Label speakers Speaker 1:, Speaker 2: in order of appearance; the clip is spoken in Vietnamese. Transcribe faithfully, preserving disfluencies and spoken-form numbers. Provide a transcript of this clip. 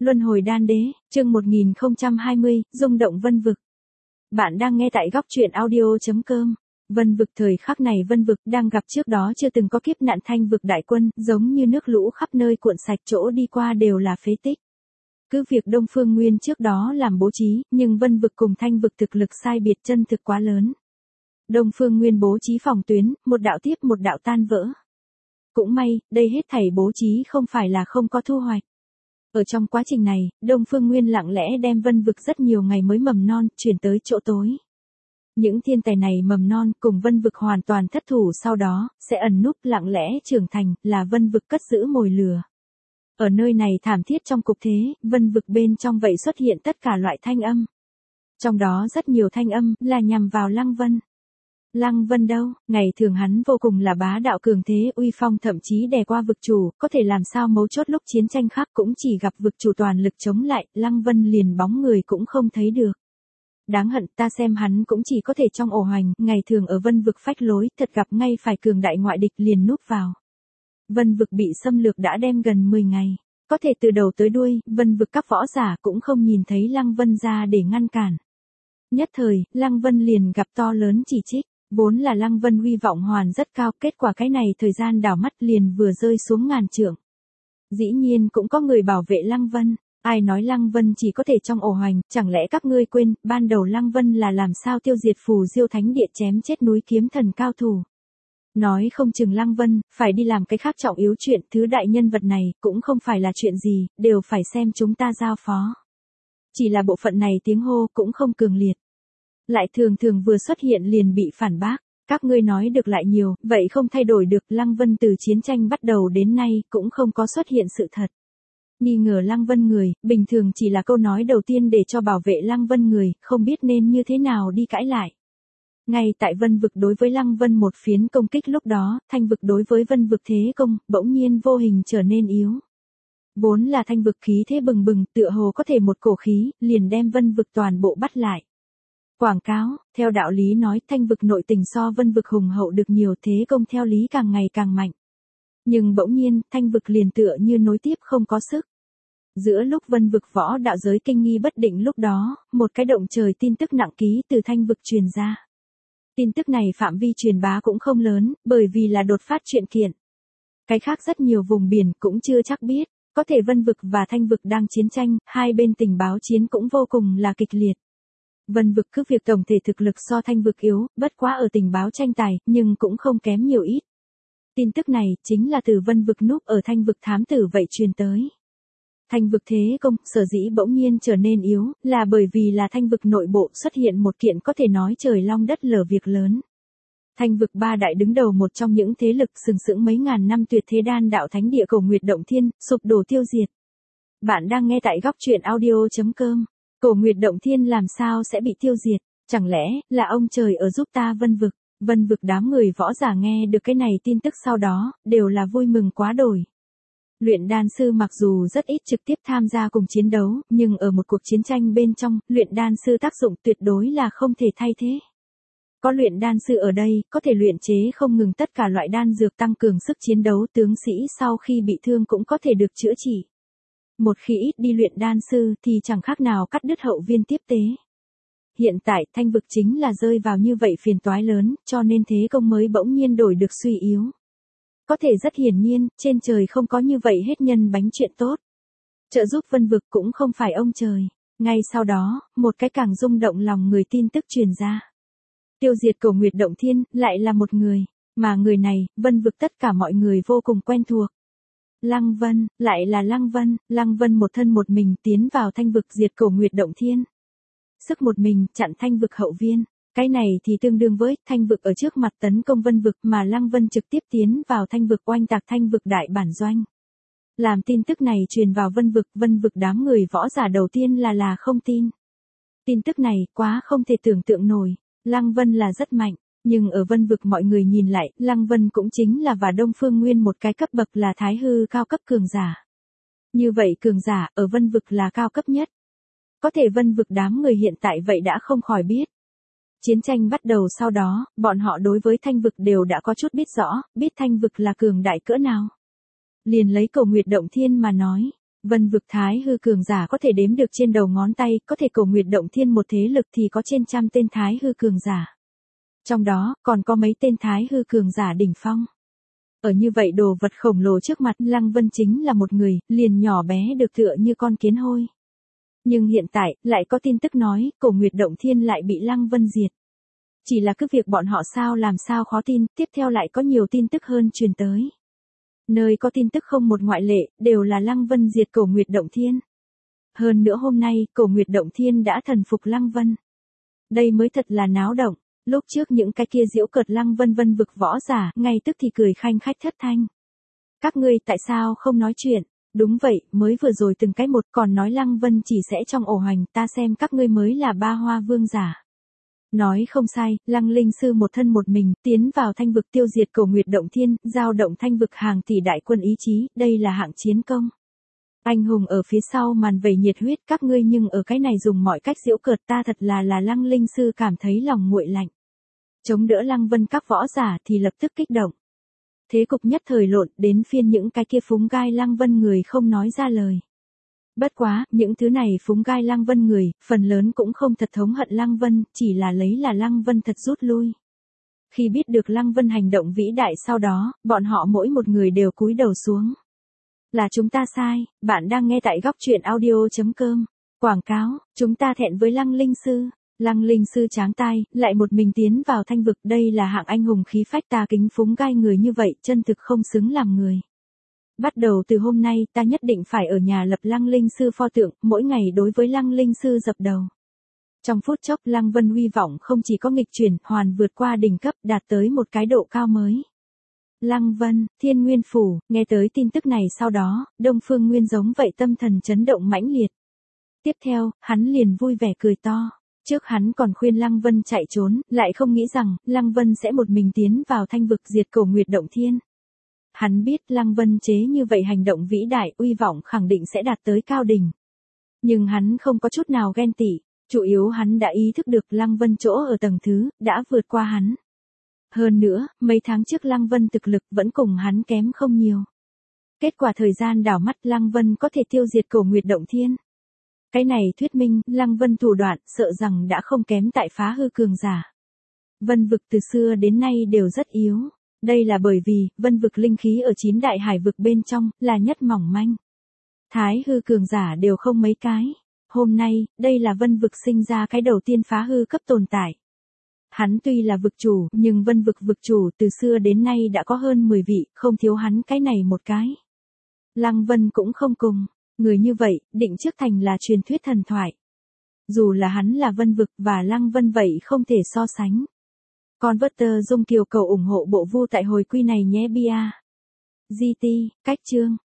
Speaker 1: Luân hồi đan đế, chương một nghìn không trăm hai mươi, rung động vân vực. Bạn đang nghe tại góc truyện audio chấm com. Vân vực thời khắc này vân vực đang gặp trước đó chưa từng có kiếp nạn thanh vực đại quân, giống như nước lũ khắp nơi cuộn sạch chỗ đi qua đều là phế tích. Cứ việc Đông Phương Nguyên trước đó làm bố trí, nhưng vân vực cùng thanh vực thực lực sai biệt chân thực quá lớn. Đông Phương Nguyên bố trí phòng tuyến, một đạo tiếp một đạo tan vỡ. Cũng may, đây hết thảy bố trí không phải là không có thu hoạch. Ở trong quá trình này, Đông Phương Nguyên lặng lẽ đem vân vực rất nhiều ngày mới mầm non, chuyển tới chỗ tối. Những thiên tài này mầm non cùng vân vực hoàn toàn thất thủ sau đó, sẽ ẩn núp lặng lẽ trưởng thành, là vân vực cất giữ mồi lửa. Ở nơi này thảm thiết trong cục thế, vân vực bên trong vậy xuất hiện tất cả loại thanh âm. Trong đó rất nhiều thanh âm, là nhằm vào Lăng Vân. Lăng Vân đâu, ngày thường hắn vô cùng là bá đạo cường thế uy phong thậm chí đè qua vực chủ, có thể làm sao mấu chốt lúc chiến tranh khác cũng chỉ gặp vực chủ toàn lực chống lại, Lăng Vân liền bóng người cũng không thấy được. Đáng hận ta xem hắn cũng chỉ có thể trong ổ hoành, ngày thường ở vân vực phách lối, thật gặp ngay phải cường đại ngoại địch liền núp vào. Vân vực bị xâm lược đã đem gần mười ngày, có thể từ đầu tới đuôi, vân vực các võ giả cũng không nhìn thấy Lăng Vân ra để ngăn cản. Nhất thời, Lăng Vân liền gặp to lớn chỉ trích. Vốn là Lăng Vân uy vọng hoàn rất cao, kết quả cái này thời gian đảo mắt liền vừa rơi xuống ngàn trượng. Dĩ nhiên cũng có người bảo vệ Lăng Vân, ai nói Lăng Vân chỉ có thể trong ổ hoành, chẳng lẽ các ngươi quên, ban đầu Lăng Vân là làm sao tiêu diệt Phù Diêu Thánh Địa chém chết núi kiếm thần cao thủ. Nói không chừng Lăng Vân, phải đi làm cái khác trọng yếu chuyện, thứ đại nhân vật này, cũng không phải là chuyện gì, đều phải xem chúng ta giao phó. Chỉ là bộ phận này tiếng hô cũng không cường liệt. Lại thường thường vừa xuất hiện liền bị phản bác, các ngươi nói được lại nhiều, vậy không thay đổi được. Lăng Vân từ chiến tranh bắt đầu đến nay cũng không có xuất hiện sự thật. Nghi ngờ Lăng Vân người, bình thường chỉ là câu nói đầu tiên để cho bảo vệ Lăng Vân người, không biết nên như thế nào đi cãi lại. Ngay tại vân vực đối với Lăng Vân một phiến công kích lúc đó, thanh vực đối với vân vực thế công, bỗng nhiên vô hình trở nên yếu. Vốn là thanh vực khí thế bừng bừng, tựa hồ có thể một cổ khí, liền đem vân vực toàn bộ bắt lại. Quảng cáo, theo đạo lý nói thanh vực nội tình so vân vực hùng hậu được nhiều, thế công theo lý càng ngày càng mạnh. Nhưng bỗng nhiên, thanh vực liền tựa như nối tiếp không có sức. Giữa lúc vân vực võ đạo giới kinh nghi bất định lúc đó, một cái động trời tin tức nặng ký từ thanh vực truyền ra. Tin tức này phạm vi truyền bá cũng không lớn, bởi vì là đột phát chuyện kiện. Cái khác rất nhiều vùng biển cũng chưa chắc biết, có thể vân vực và thanh vực đang chiến tranh, hai bên tình báo chiến cũng vô cùng là kịch liệt. Vân vực cứ việc tổng thể thực lực so thanh vực yếu, bất quá ở tình báo tranh tài, nhưng cũng không kém nhiều ít. Tin tức này, chính là từ vân vực núp ở thanh vực thám tử vậy truyền tới. Thanh vực thế công, sở dĩ bỗng nhiên trở nên yếu, là bởi vì là thanh vực nội bộ xuất hiện một kiện có thể nói trời long đất lở việc lớn. Thanh vực ba đại đứng đầu một trong những thế lực sừng sững mấy ngàn năm tuyệt thế đan đạo thánh địa Cổ Nguyệt Động Thiên, sụp đổ tiêu diệt. Bạn đang nghe tại góc truyện audio chấm com. Cổ Nguyệt Động Thiên làm sao sẽ bị tiêu diệt, chẳng lẽ là ông trời ở giúp ta vân vực. Vân vực đám người võ giả nghe được cái này tin tức sau đó, đều là vui mừng quá đổi. Luyện đan sư mặc dù rất ít trực tiếp tham gia cùng chiến đấu, nhưng ở một cuộc chiến tranh bên trong, luyện đan sư tác dụng tuyệt đối là không thể thay thế. Có luyện đan sư ở đây, có thể luyện chế không ngừng tất cả loại đan dược tăng cường sức chiến đấu, tướng sĩ sau khi bị thương cũng có thể được chữa trị. Một khi ít đi luyện đan sư thì chẳng khác nào cắt đứt hậu viên tiếp tế. Hiện tại thanh vực chính là rơi vào như vậy phiền toái lớn, cho nên thế công mới bỗng nhiên đổi được suy yếu. Có thể rất hiển nhiên, trên trời không có như vậy hết nhân bánh chuyện tốt. Trợ giúp vân vực cũng không phải ông trời. Ngay sau đó, một cái càng rung động lòng người tin tức truyền ra. Tiêu diệt Cổ Nguyệt Động Thiên, lại là một người, mà người này, vân vực tất cả mọi người vô cùng quen thuộc. Lăng Vân, lại là Lăng Vân, Lăng Vân một thân một mình tiến vào thanh vực diệt Cổ Nguyệt Động Thiên. Sức một mình chặn thanh vực hậu viên, cái này thì tương đương với thanh vực ở trước mặt tấn công vân vực mà Lăng Vân trực tiếp tiến vào thanh vực oanh tạc thanh vực đại bản doanh. Làm tin tức này truyền vào vân vực, vân vực đám người võ giả đầu tiên là là không tin. Tin tức này quá không thể tưởng tượng nổi, Lăng Vân là rất mạnh. Nhưng ở vân vực mọi người nhìn lại, Lăng Vân cũng chính là và Đông Phương Nguyên một cái cấp bậc là thái hư cao cấp cường giả. Như vậy cường giả ở vân vực là cao cấp nhất. Có thể vân vực đám người hiện tại vậy đã không khỏi biết. Chiến tranh bắt đầu sau đó, bọn họ đối với thanh vực đều đã có chút biết rõ, biết thanh vực là cường đại cỡ nào. Liền lấy Cổ Nguyệt Động Thiên mà nói, Vân vực thái hư cường giả có thể đếm được trên đầu ngón tay, có thể Cổ Nguyệt Động Thiên một thế lực thì có trên trăm tên thái hư cường giả. Trong đó, còn có mấy tên thái hư cường giả đỉnh phong. Ở như vậy đồ vật khổng lồ trước mặt, Lăng Vân chính là một người, liền nhỏ bé được tựa như con kiến hôi. Nhưng hiện tại, lại có tin tức nói, Cổ Nguyệt Động Thiên lại bị Lăng Vân diệt. Chỉ là cứ việc bọn họ sao làm sao khó tin, tiếp theo lại có nhiều tin tức hơn truyền tới. Nơi có tin tức không một ngoại lệ, đều là Lăng Vân diệt Cổ Nguyệt Động Thiên. Hơn nữa hôm nay, Cổ Nguyệt Động Thiên đã thần phục Lăng Vân. Đây mới thật là náo động. Lúc trước những cái kia giễu cợt Lăng Vân Vân vực võ giả, ngay tức thì cười khanh khách thất thanh. Các ngươi tại sao không nói chuyện? Đúng vậy, mới vừa rồi từng cái một còn nói Lăng Vân chỉ sẽ trong ổ hoành, ta xem các ngươi mới là ba hoa vương giả. Nói không sai, Lăng Linh Sư một thân một mình, tiến vào thanh vực tiêu diệt Cổ Nguyệt Động Thiên, giao động thanh vực hàng tỷ đại quân ý chí, đây là hạng chiến công. Anh hùng ở phía sau màn vẩy nhiệt huyết, các ngươi nhưng ở cái này dùng mọi cách giễu cợt ta, thật là là Lăng Linh Sư cảm thấy lòng nguội lạnh. Chống đỡ Lăng Vân các võ giả thì lập tức kích động. Thế cục nhất thời lộn, đến phiên những cái kia phúng gai Lăng Vân người không nói ra lời. Bất quá, những thứ này phúng gai Lăng Vân người, phần lớn cũng không thật thống hận Lăng Vân, chỉ là lấy là Lăng Vân thật rút lui. Khi biết được Lăng Vân hành động vĩ đại sau đó, bọn họ mỗi một người đều cúi đầu xuống. Là chúng ta sai, bạn đang nghe tại góc truyện audio chấm com. Quảng cáo, chúng ta thẹn với Lăng Linh Sư. Lăng Linh Sư tráng tai, lại một mình tiến vào thanh vực, đây là hạng anh hùng khí phách, ta kính phúng gai người như vậy, chân thực không xứng làm người. Bắt đầu từ hôm nay, ta nhất định phải ở nhà lập Lăng Linh Sư pho tượng, mỗi ngày đối với Lăng Linh Sư dập đầu. Trong phút chốc, Lăng Vân huy vọng không chỉ có nghịch chuyển, hoàn vượt qua đỉnh cấp, đạt tới một cái độ cao mới. Lăng Vân, Thiên Nguyên Phủ, nghe tới tin tức này sau đó, Đông Phương Nguyên giống vậy tâm thần chấn động mãnh liệt. Tiếp theo, hắn liền vui vẻ cười to. Trước hắn còn khuyên Lăng Vân chạy trốn, lại không nghĩ rằng, Lăng Vân sẽ một mình tiến vào thanh vực diệt Cổ Nguyệt Động Thiên. Hắn biết Lăng Vân chế như vậy hành động vĩ đại, uy vọng khẳng định sẽ đạt tới cao đỉnh. Nhưng hắn không có chút nào ghen tị, chủ yếu hắn đã ý thức được Lăng Vân chỗ ở tầng thứ, đã vượt qua hắn. Hơn nữa, mấy tháng trước Lăng Vân thực lực vẫn cùng hắn kém không nhiều. Kết quả thời gian đảo mắt Lăng Vân có thể tiêu diệt Cổ Nguyệt Động Thiên. Cái này thuyết minh, Lăng Vân thủ đoạn, sợ rằng đã không kém tại phá hư cường giả. Vân vực từ xưa đến nay đều rất yếu. Đây là bởi vì, vân vực linh khí ở chín đại hải vực bên trong, là nhất mỏng manh. Thái hư cường giả đều không mấy cái. Hôm nay, đây là vân vực sinh ra cái đầu tiên phá hư cấp tồn tại. Hắn tuy là vực chủ, nhưng vân vực vực chủ từ xưa đến nay đã có hơn mười vị, không thiếu hắn cái này một cái. Lăng Vân cũng không cùng. Người như vậy, định trước thành là truyền thuyết thần thoại. Dù là hắn là vân vực và Lăng Vân vậy không thể so sánh. Converter Dung Kiều cầu ủng hộ bộ vu tại hồi quy này nhé bia. giê tê, cách chương.